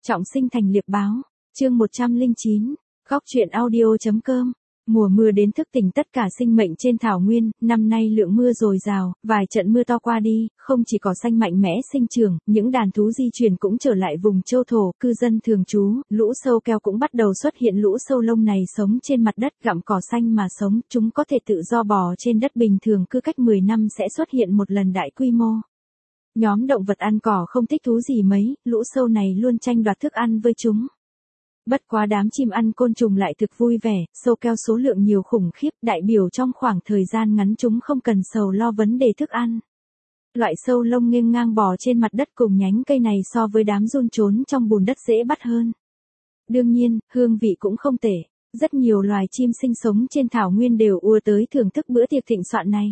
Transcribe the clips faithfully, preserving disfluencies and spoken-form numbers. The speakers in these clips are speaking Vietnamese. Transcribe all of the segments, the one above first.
Trọng sinh thành liệp báo. Chương một trăm lẻ chín. Góc truyện audio.com. Mùa mưa đến thức tỉnh tất cả sinh mệnh trên thảo nguyên, năm nay lượng mưa dồi dào, vài trận mưa to qua đi, không chỉ cỏ xanh mạnh mẽ sinh trưởng, những đàn thú di chuyển cũng trở lại vùng châu thổ, cư dân thường trú, lũ sâu keo cũng bắt đầu xuất hiện. Lũ sâu lông này sống trên mặt đất gặm cỏ xanh mà sống, chúng có thể tự do bò trên đất bình thường, cứ cách mười năm sẽ xuất hiện một lần đại quy mô. Nhóm động vật ăn cỏ không thích thú gì mấy, lũ sâu này luôn tranh đoạt thức ăn với chúng. Bất quá đám chim ăn côn trùng lại thực vui vẻ, sâu keo số lượng nhiều khủng khiếp, đại biểu trong khoảng thời gian ngắn chúng không cần sầu lo vấn đề thức ăn. Loại sâu lông nghênh ngang bò trên mặt đất cùng nhánh cây này so với đám giun trốn trong bùn đất dễ bắt hơn. Đương nhiên, hương vị cũng không tệ, rất nhiều loài chim sinh sống trên thảo nguyên đều ùa tới thưởng thức bữa tiệc thịnh soạn này.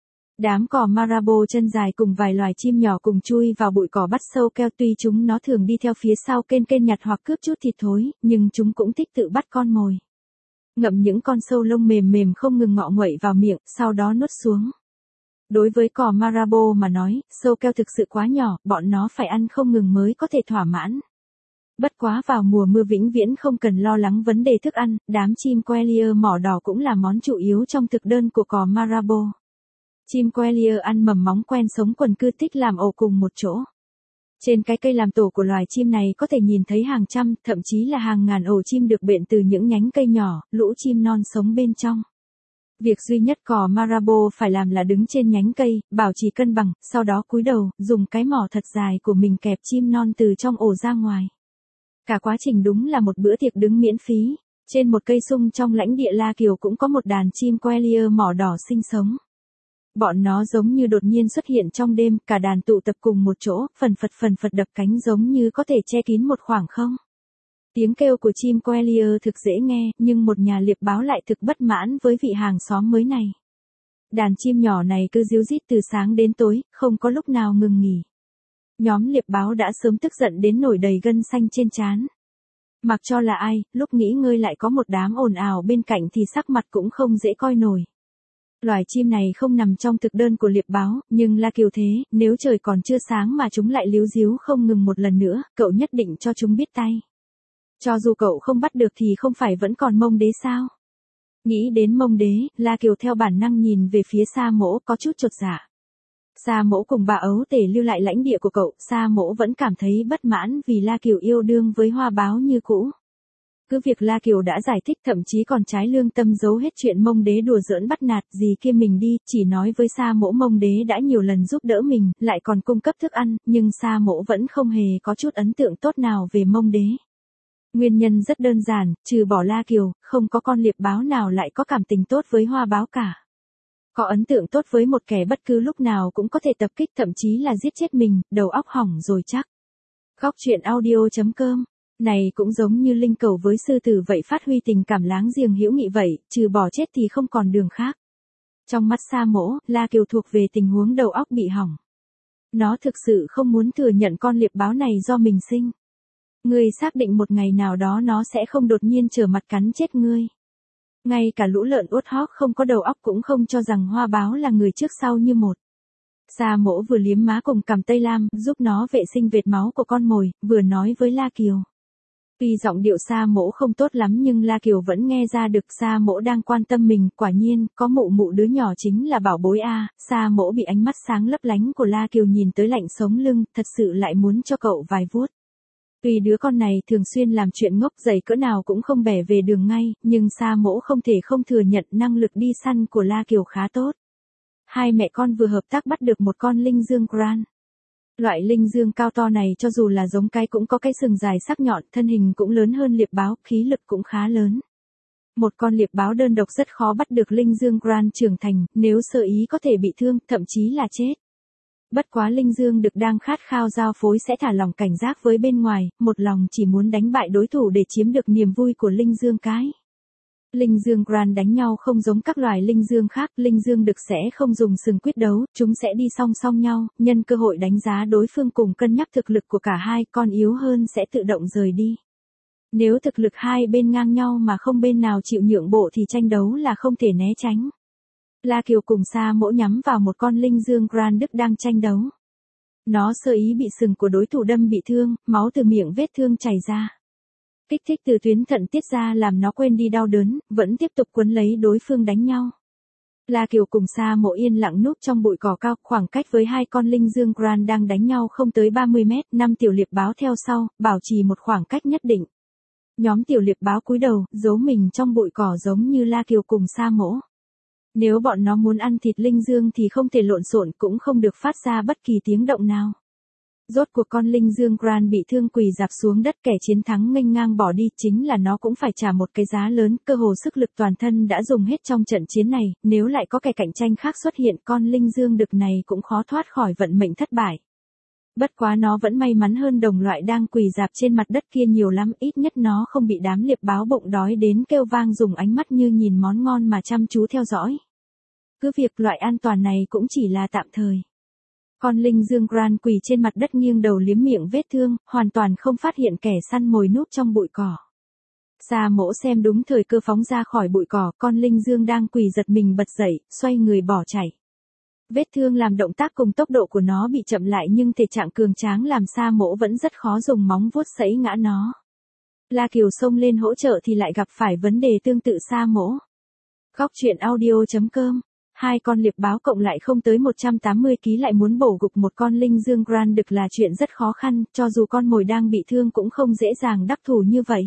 Đám cò Marabou chân dài cùng vài loài chim nhỏ cùng chui vào bụi cỏ bắt sâu keo, tuy chúng nó thường đi theo phía sau kên kên nhặt hoặc cướp chút thịt thối, nhưng chúng cũng thích tự bắt con mồi. Ngậm những con sâu lông mềm mềm không ngừng ngọ nguậy vào miệng, sau đó nuốt xuống. Đối với cò Marabou mà nói, sâu keo thực sự quá nhỏ, bọn nó phải ăn không ngừng mới có thể thỏa mãn. Bất quá vào mùa mưa vĩnh viễn không cần lo lắng vấn đề thức ăn, đám chim Quelea mỏ đỏ cũng là món chủ yếu trong thực đơn của cò Marabou. Chim Quelea ăn mầm móng quen sống quần cư thích làm ổ cùng một chỗ. Trên cái cây làm tổ của loài chim này có thể nhìn thấy hàng trăm, thậm chí là hàng ngàn ổ chim được bện từ những nhánh cây nhỏ, lũ chim non sống bên trong. Việc duy nhất cò Marabou phải làm là đứng trên nhánh cây, bảo trì cân bằng, sau đó cúi đầu, dùng cái mỏ thật dài của mình kẹp chim non từ trong ổ ra ngoài. Cả quá trình đúng là một bữa tiệc đứng miễn phí. Trên một cây sung trong lãnh địa La Kiều cũng có một đàn chim Quelea mỏ đỏ sinh sống. Bọn nó giống như đột nhiên xuất hiện trong đêm, cả đàn tụ tập cùng một chỗ, phần phật phần phật đập cánh giống như có thể che kín một khoảng không. Tiếng kêu của chim Quelea thực dễ nghe, nhưng một nhà liệp báo lại thực bất mãn với vị hàng xóm mới này. Đàn chim nhỏ này cứ ríu rít từ sáng đến tối, không có lúc nào ngừng nghỉ. Nhóm liệp báo đã sớm tức giận đến nổi đầy gân xanh trên trán. Mặc cho là ai, lúc nghỉ ngơi lại có một đám ồn ào bên cạnh thì sắc mặt cũng không dễ coi nổi. Loài chim này không nằm trong thực đơn của liệp báo, nhưng La Kiều thế, nếu trời còn chưa sáng mà chúng lại líu ríu không ngừng một lần nữa, cậu nhất định cho chúng biết tay. Cho dù cậu không bắt được thì không phải vẫn còn Mông Đế sao? Nghĩ đến Mông Đế, La Kiều theo bản năng nhìn về phía Sa Mỗ có chút chột dạ. Sa Mỗ cùng bà ấu tể lưu lại lãnh địa của cậu, Sa Mỗ vẫn cảm thấy bất mãn vì La Kiều yêu đương với Hoa Báo như cũ. Cứ việc La Kiều đã giải thích, thậm chí còn trái lương tâm giấu hết chuyện Mông Đế đùa giỡn bắt nạt gì kia mình đi, chỉ nói với Sa Mỗ Mông Đế đã nhiều lần giúp đỡ mình, lại còn cung cấp thức ăn, nhưng Sa Mỗ vẫn không hề có chút ấn tượng tốt nào về Mông Đế. Nguyên nhân rất đơn giản, trừ bỏ La Kiều, không có con liệp báo nào lại có cảm tình tốt với Hoa Báo cả. Có ấn tượng tốt với một kẻ bất cứ lúc nào cũng có thể tập kích, thậm chí là giết chết mình, đầu óc hỏng rồi chắc. Góc truyện audio.com. Này cũng giống như linh cẩu với sư tử vậy, phát huy tình cảm láng giềng hữu nghị vậy, trừ bỏ chết thì không còn đường khác. Trong mắt Sa Mỗ, La Kiều thuộc về tình huống đầu óc bị hỏng. Nó thực sự không muốn thừa nhận con liệp báo này do mình sinh. Ngươi xác định một ngày nào đó nó sẽ không đột nhiên trở mặt cắn chết ngươi. Ngay cả lũ lợn uất hóc không có đầu óc cũng không cho rằng Hoa Báo là người trước sau như một. Sa Mỗ vừa liếm má cùng cằm Tây Lam, giúp nó vệ sinh vệt máu của con mồi, vừa nói với La Kiều. Tuy giọng điệu Sa Mỗ không tốt lắm nhưng La Kiều vẫn nghe ra được Sa Mỗ đang quan tâm mình, quả nhiên, có mụ mụ đứa nhỏ chính là bảo bối a. Sa Mỗ bị ánh mắt sáng lấp lánh của La Kiều nhìn tới lạnh sống lưng, thật sự lại muốn cho cậu vài vuốt. Tuy đứa con này thường xuyên làm chuyện ngốc dày cỡ nào cũng không bẻ về đường ngay, nhưng Sa Mỗ không thể không thừa nhận năng lực đi săn của La Kiều khá tốt. Hai mẹ con vừa hợp tác bắt được một con linh dương Grand. Loại linh dương cao to này cho dù là giống cái cũng có cái sừng dài sắc nhọn, thân hình cũng lớn hơn liệp báo, khí lực cũng khá lớn. Một con liệp báo đơn độc rất khó bắt được linh dương Grand trưởng thành, nếu sơ ý có thể bị thương, thậm chí là chết. Bất quá linh dương đực đang khát khao giao phối sẽ thả lòng cảnh giác với bên ngoài, một lòng chỉ muốn đánh bại đối thủ để chiếm được niềm vui của linh dương cái. Linh dương Grand đánh nhau không giống các loài linh dương khác, linh dương đực sẽ không dùng sừng quyết đấu, chúng sẽ đi song song nhau, nhân cơ hội đánh giá đối phương cùng cân nhắc thực lực của cả hai, con yếu hơn sẽ tự động rời đi. Nếu thực lực hai bên ngang nhau mà không bên nào chịu nhượng bộ thì tranh đấu là không thể né tránh. La Kiều cùng Sa Mỗ nhắm vào một con linh dương Grand Đức đang tranh đấu. Nó sơ ý bị sừng của đối thủ đâm bị thương, máu từ miệng vết thương chảy ra. Kích thích từ tuyến thận tiết ra làm nó quên đi đau đớn, vẫn tiếp tục quấn lấy đối phương đánh nhau. La Kiều cùng Sa Mộ yên lặng núp trong bụi cỏ cao, khoảng cách với hai con linh dương Gran đang đánh nhau không tới ba mươi mét, năm tiểu liệp báo theo sau, bảo trì một khoảng cách nhất định. Nhóm tiểu liệp báo cúi đầu, giấu mình trong bụi cỏ giống như La Kiều cùng Sa Mộ. Nếu bọn nó muốn ăn thịt linh dương thì không thể lộn xộn, cũng không được phát ra bất kỳ tiếng động nào. Rốt cuộc con linh dương Gran bị thương quỳ rạp xuống đất, kẻ chiến thắng nghênh ngang bỏ đi, chính là nó cũng phải trả một cái giá lớn, cơ hồ sức lực toàn thân đã dùng hết trong trận chiến này, nếu lại có kẻ cạnh tranh khác xuất hiện, con linh dương đực này cũng khó thoát khỏi vận mệnh thất bại. Bất quá nó vẫn may mắn hơn đồng loại đang quỳ rạp trên mặt đất kia nhiều lắm, ít nhất nó không bị đám liệp báo bụng đói đến kêu vang dùng ánh mắt như nhìn món ngon mà chăm chú theo dõi. Cứ việc loại an toàn này cũng chỉ là tạm thời. Con linh dương Gran quỳ trên mặt đất nghiêng đầu liếm miệng vết thương, hoàn toàn không phát hiện kẻ săn mồi núp trong bụi cỏ. Sa Mộ xem đúng thời cơ phóng ra khỏi bụi cỏ, con linh dương đang quỳ giật mình bật dậy, xoay người bỏ chạy. Vết thương làm động tác cùng tốc độ của nó bị chậm lại, nhưng thể trạng cường tráng làm Sa Mộ vẫn rất khó dùng móng vuốt sẫy ngã nó. La Kiều xông lên hỗ trợ thì lại gặp phải vấn đề tương tự Sa Mộ. Góc truyện audio chấm com. Hai con liệp báo cộng lại không tới một trăm tám mươi ki lô gam lại muốn bổ gục một con linh dương Gran đực là chuyện rất khó khăn, cho dù con mồi đang bị thương cũng không dễ dàng đắc thủ như vậy.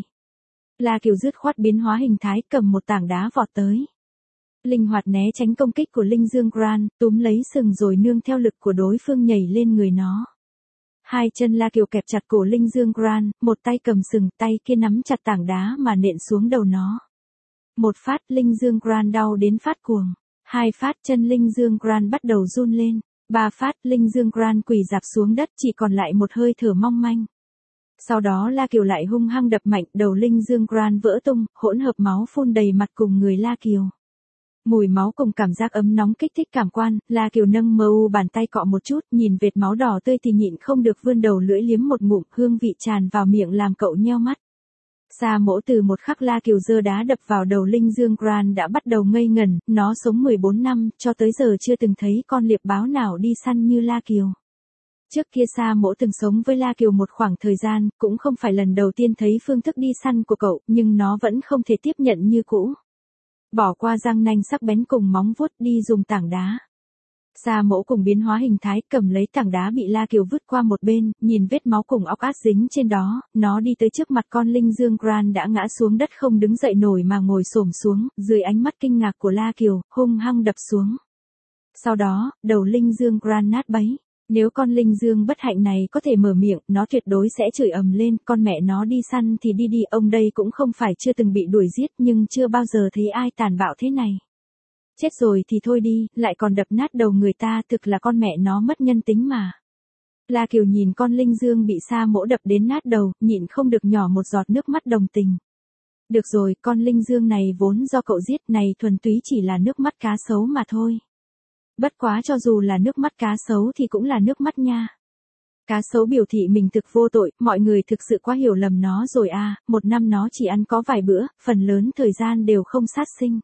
La Kiều dứt khoát biến hóa hình thái, cầm một tảng đá vọt tới. Linh hoạt né tránh công kích của linh dương Gran, túm lấy sừng rồi nương theo lực của đối phương nhảy lên người nó. Hai chân La Kiều kẹp chặt cổ linh dương Gran, một tay cầm sừng, tay kia nắm chặt tảng đá mà nện xuống đầu nó. Một phát, linh dương Gran đau đến phát cuồng. Hai phát, chân linh dương Gran bắt đầu run lên. Ba phát, linh dương Gran quỳ rạp xuống đất, chỉ còn lại một hơi thở mong manh. Sau đó La Kiều lại hung hăng đập mạnh, đầu linh dương Gran vỡ tung, hỗn hợp máu phun đầy mặt cùng người La Kiều. Mùi máu cùng cảm giác ấm nóng kích thích cảm quan, La Kiều nâng mờ u bàn tay cọ một chút, nhìn vệt máu đỏ tươi thì nhịn không được vươn đầu lưỡi liếm một ngụm, hương vị tràn vào miệng làm cậu nheo mắt. Sa Mộ từ một khắc La Kiều giơ đá đập vào đầu linh dương Gran đã bắt đầu ngây ngẩn, nó sống mười bốn năm, cho tới giờ chưa từng thấy con liệp báo nào đi săn như La Kiều. Trước kia Sa Mộ từng sống với La Kiều một khoảng thời gian, cũng không phải lần đầu tiên thấy phương thức đi săn của cậu, nhưng nó vẫn không thể tiếp nhận như cũ. Bỏ qua răng nanh sắc bén cùng móng vuốt, đi dùng tảng đá. Sa Mộ cùng biến hóa hình thái, cầm lấy tảng đá bị La Kiều vứt qua một bên, nhìn vết máu cùng óc át dính trên đó, nó đi tới trước mặt con linh dương Gran đã ngã xuống đất không đứng dậy nổi mà ngồi xổm xuống, dưới ánh mắt kinh ngạc của La Kiều, hung hăng đập xuống. Sau đó, đầu linh dương Gran nát bấy. Nếu con linh dương bất hạnh này có thể mở miệng, nó tuyệt đối sẽ chửi ầm lên, con mẹ nó đi săn thì đi đi, ông đây cũng không phải chưa từng bị đuổi giết nhưng chưa bao giờ thấy ai tàn bạo thế này. Chết rồi thì thôi đi, lại còn đập nát đầu người ta, thực là con mẹ nó mất nhân tính mà. La Kiều nhìn con linh dương bị Sa Mộ đập đến nát đầu, nhịn không được nhỏ một giọt nước mắt đồng tình. Được rồi, con linh dương này vốn do cậu giết, này thuần túy chỉ là nước mắt cá sấu mà thôi. Bất quá cho dù là nước mắt cá sấu thì cũng là nước mắt nha. Cá sấu biểu thị mình thực vô tội, mọi người thực sự quá hiểu lầm nó rồi à, một năm nó chỉ ăn có vài bữa, phần lớn thời gian đều không sát sinh.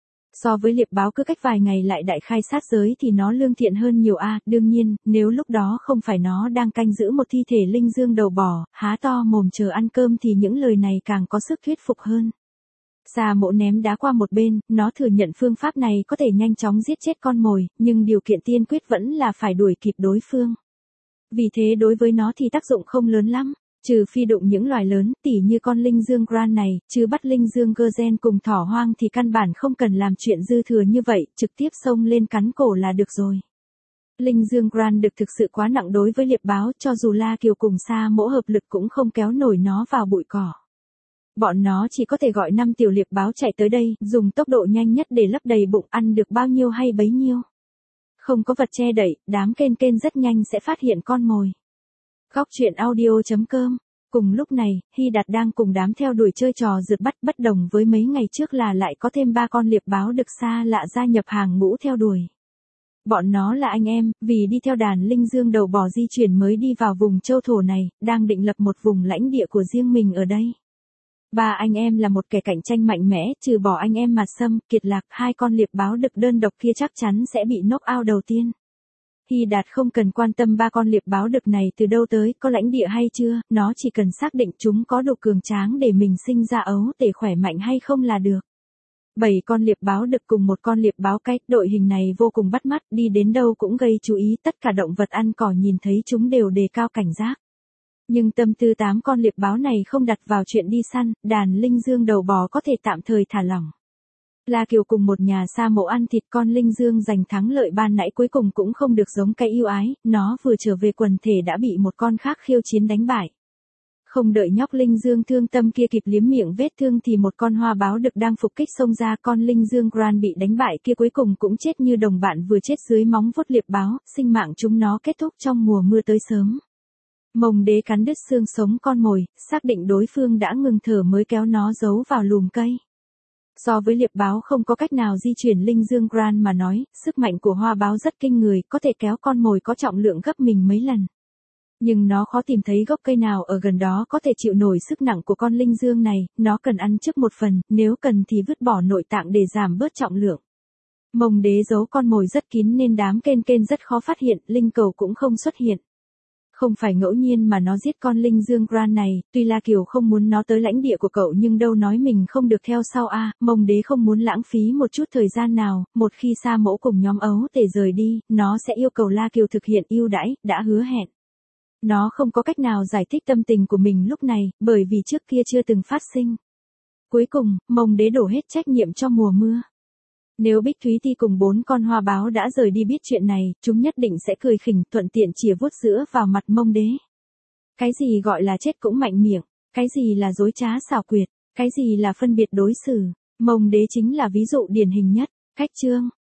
So với liệp báo cứ cách vài ngày lại đại khai sát giới thì nó lương thiện hơn nhiều a, à, đương nhiên, nếu lúc đó không phải nó đang canh giữ một thi thể linh dương đầu bò, há to mồm chờ ăn cơm thì những lời này càng có sức thuyết phục hơn. Sa Mộ ném đá qua một bên, nó thừa nhận phương pháp này có thể nhanh chóng giết chết con mồi, nhưng điều kiện tiên quyết vẫn là phải đuổi kịp đối phương. Vì thế đối với nó thì tác dụng không lớn lắm, trừ phi đụng những loài lớn, tỉ như con linh dương Gran này, chứ bắt linh dương Gerzen cùng thỏ hoang thì căn bản không cần làm chuyện dư thừa như vậy, trực tiếp xông lên cắn cổ là được rồi. Linh dương Gran đực thực sự quá nặng đối với liệp báo, cho dù La Kiều cùng Sa Mộ hợp lực cũng không kéo nổi nó vào bụi cỏ. Bọn nó chỉ có thể gọi năm tiểu liệp báo chạy tới đây, dùng tốc độ nhanh nhất để lấp đầy bụng, ăn được bao nhiêu hay bấy nhiêu. Không có vật che đậy, đám kên kên rất nhanh sẽ phát hiện con mồi. Góc truyện audio chấm com. Cùng lúc này, Hy Đạt đang cùng đám theo đuổi chơi trò rượt bắt, bất đồng với mấy ngày trước là lại có thêm ba con liệp báo đực xa lạ gia nhập hàng ngũ theo đuổi. Bọn nó là anh em, vì đi theo đàn linh dương đầu bò di chuyển mới đi vào vùng châu thổ này, đang định lập một vùng lãnh địa của riêng mình ở đây. Ba anh em là một kẻ cạnh tranh mạnh mẽ, trừ bỏ anh em Mạt Sâm, Kiệt Lạc, hai con liệp báo đực đơn độc kia chắc chắn sẽ bị knock out đầu tiên. Hy Đạt không cần quan tâm ba con liệp báo đực này từ đâu tới, có lãnh địa hay chưa, nó chỉ cần xác định chúng có độ cường tráng để mình sinh ra ấu tể khỏe mạnh hay không là được. Bảy con liệp báo đực cùng một con liệp báo cái, đội hình này vô cùng bắt mắt, đi đến đâu cũng gây chú ý, tất cả động vật ăn cỏ nhìn thấy chúng đều đề cao cảnh giác. Nhưng tâm tư tám con liệp báo này không đặt vào chuyện đi săn, đàn linh dương đầu bò có thể tạm thời thả lỏng. La Kiều cùng một nhà sa mộ ăn thịt con linh dương giành thắng lợi ban nãy cuối cùng cũng không được giống cái yêu ái, nó vừa trở về quần thể đã bị một con khác khiêu chiến đánh bại. Không đợi nhóc linh dương thương tâm kia kịp liếm miệng vết thương thì một con hoa báo đực đang phục kích xông ra, con linh dương Grand bị đánh bại kia cuối cùng cũng chết như đồng bạn vừa chết dưới móng vuốt liệp báo, sinh mạng chúng nó kết thúc trong mùa mưa tới sớm. Mông Đế cắn đứt xương sống con mồi, xác định đối phương đã ngừng thở mới kéo nó giấu vào lùm cây. So với liệp báo không có cách nào di chuyển linh dương Grand mà nói, sức mạnh của hoa báo rất kinh người, có thể kéo con mồi có trọng lượng gấp mình mấy lần. Nhưng nó khó tìm thấy gốc cây nào ở gần đó có thể chịu nổi sức nặng của con linh dương này, nó cần ăn trước một phần, nếu cần thì vứt bỏ nội tạng để giảm bớt trọng lượng. Mông Đế giấu con mồi rất kín nên đám kên kên rất khó phát hiện, linh cầu cũng không xuất hiện. Không phải ngẫu nhiên mà nó giết con linh dương Grand này, tuy La Kiều không muốn nó tới lãnh địa của cậu nhưng đâu nói mình không được theo sau a. À, Mông Đế không muốn lãng phí một chút thời gian nào, một khi sa mẫu cùng nhóm ấu tể rời đi, nó sẽ yêu cầu La Kiều thực hiện ưu đãi, đã hứa hẹn. Nó không có cách nào giải thích tâm tình của mình lúc này, bởi vì trước kia chưa từng phát sinh. Cuối cùng, Mông Đế đổ hết trách nhiệm cho mùa mưa. Nếu Bích Thúy Ti cùng bốn con hoa báo đã rời đi biết chuyện này, chúng nhất định sẽ cười khỉnh thuận tiện chìa vuốt sữa vào mặt Mông Đế. Cái gì gọi là chết cũng mạnh miệng, cái gì là dối trá xảo quyệt, cái gì là phân biệt đối xử, Mông Đế chính là ví dụ điển hình nhất. Cách chương